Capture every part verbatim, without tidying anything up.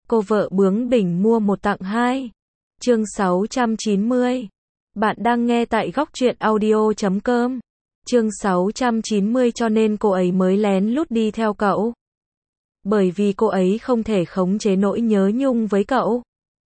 Cô vợ bướng bỉnh mua một tặng hai. Chương sáu trăm chín mươi. Bạn đang nghe tại góc truyện audio chấm com. Chương sáu trăm chín mươi cho nên cô ấy mới lén lút đi theo cậu. Bởi vì cô ấy không thể khống chế nỗi nhớ nhung với cậu.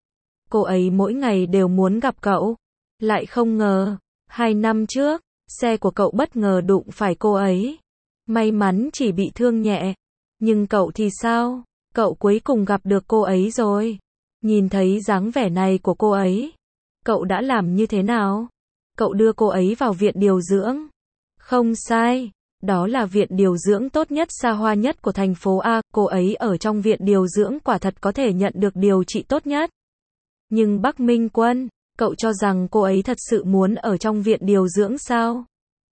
Cô ấy mỗi ngày đều muốn gặp cậu. Lại không ngờ, hai năm trước, xe của cậu bất ngờ đụng phải cô ấy. May mắn chỉ bị thương nhẹ. Nhưng cậu thì sao? Cậu cuối cùng gặp được cô ấy rồi. Nhìn thấy dáng vẻ này của cô ấy. Cậu đã làm như thế nào? Cậu đưa cô ấy vào viện điều dưỡng. Không sai. Đó là viện điều dưỡng tốt nhất xa hoa nhất của thành phố A. Cô ấy ở trong viện điều dưỡng quả thật có thể nhận được điều trị tốt nhất. Nhưng Bắc Minh Quân, cậu cho rằng cô ấy thật sự muốn ở trong viện điều dưỡng sao?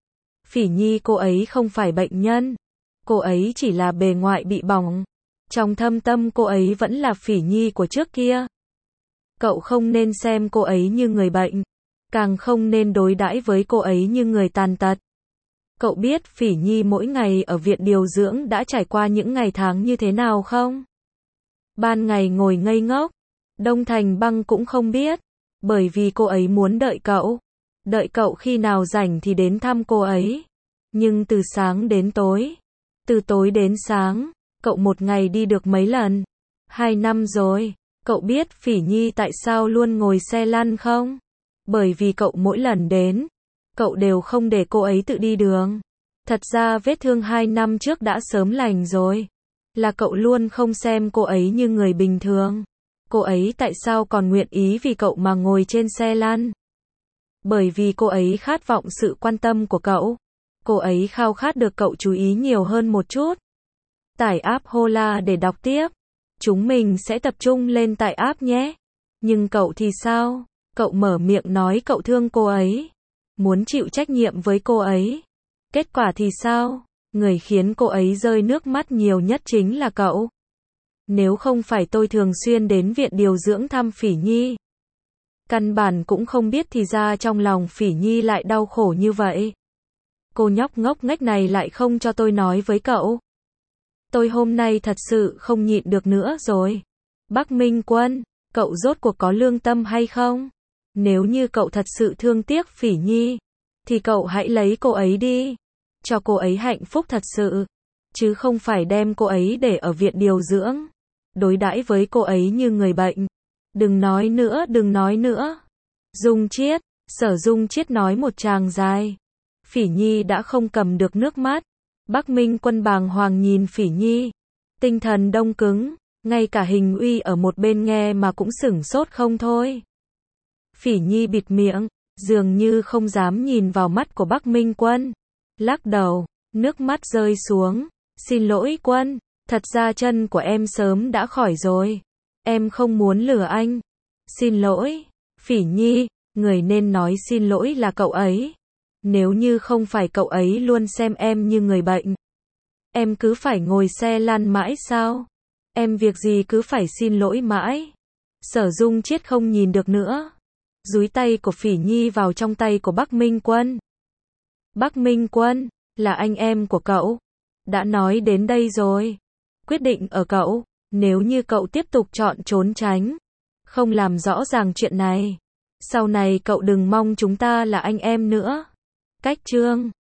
Phỉ Nhi cô ấy không phải bệnh nhân. Cô ấy chỉ là bề ngoại bị bỏng. Trong thâm tâm cô ấy vẫn là Phỉ Nhi của trước kia. Cậu không nên xem cô ấy như người bệnh. Càng không nên đối đãi với cô ấy như người tàn tật. Cậu biết Phỉ Nhi mỗi ngày ở viện điều dưỡng đã trải qua những ngày tháng như thế nào không? Ban ngày ngồi ngây ngốc. Đông Thành Băng cũng không biết. Bởi vì cô ấy muốn đợi cậu. Đợi cậu khi nào rảnh thì đến thăm cô ấy. Nhưng từ sáng đến tối. Từ tối đến sáng. Cậu một ngày đi được mấy lần? Hai năm rồi. Cậu biết Phỉ Nhi tại sao luôn ngồi xe lăn không? Bởi vì cậu mỗi lần đến. Cậu đều không để cô ấy tự đi đường. Thật ra vết thương hai năm trước đã sớm lành rồi. Là cậu luôn không xem cô ấy như người bình thường. Cô ấy tại sao còn nguyện ý vì cậu mà ngồi trên xe lăn? Bởi vì cô ấy khát vọng sự quan tâm của cậu. Cô ấy khao khát được cậu chú ý nhiều hơn một chút. Tải app Hola để đọc tiếp. Chúng mình sẽ tập trung lên tải app nhé. Nhưng cậu thì sao? Cậu mở miệng nói cậu thương cô ấy. Muốn chịu trách nhiệm với cô ấy. Kết quả thì sao? Người khiến cô ấy rơi nước mắt nhiều nhất chính là cậu. Nếu không phải tôi thường xuyên đến viện điều dưỡng thăm Phỉ Nhi. Căn bản cũng không biết thì ra trong lòng Phỉ Nhi lại đau khổ như vậy. Cô nhóc ngốc nghếch này lại không cho tôi nói với cậu. Tôi hôm nay thật sự không nhịn được nữa rồi. Bắc Minh Quân, cậu rốt cuộc có lương tâm hay không? Nếu như cậu thật sự thương tiếc Phỉ Nhi, thì cậu hãy lấy cô ấy đi. Cho cô ấy hạnh phúc thật sự. Chứ không phải đem cô ấy để ở viện điều dưỡng. Đối đãi với cô ấy như người bệnh. Đừng nói nữa, đừng nói nữa. Dung Chiết, Sở Dung Chiết nói một tràng dài. Phỉ Nhi đã không cầm được nước mắt. Bắc Minh Quân bàng hoàng nhìn Phỉ Nhi. Tinh thần đông cứng. Ngay cả Hình Uy ở một bên nghe mà cũng sửng sốt không thôi. Phỉ Nhi bịt miệng. Dường như không dám nhìn vào mắt của Bắc Minh Quân. Lắc đầu. Nước mắt rơi xuống. Xin lỗi Quân. Thật ra chân của em sớm đã khỏi rồi. Em không muốn lừa anh. Xin lỗi. Phỉ Nhi. Người nên nói xin lỗi là cậu ấy. Nếu như không phải cậu ấy luôn xem em như người bệnh. Em cứ phải ngồi xe lăn mãi sao? Em việc gì cứ phải xin lỗi mãi? Sở Dung Chiết không nhìn được nữa. Dúi tay của Phỉ Nhi vào trong tay của Bắc Minh Quân. Bắc Minh Quân, là anh em của cậu. Đã nói đến đây rồi. Quyết định ở cậu. Nếu như cậu tiếp tục chọn trốn tránh. Không làm rõ ràng chuyện này. Sau này cậu đừng mong chúng ta là anh em nữa. Cách chương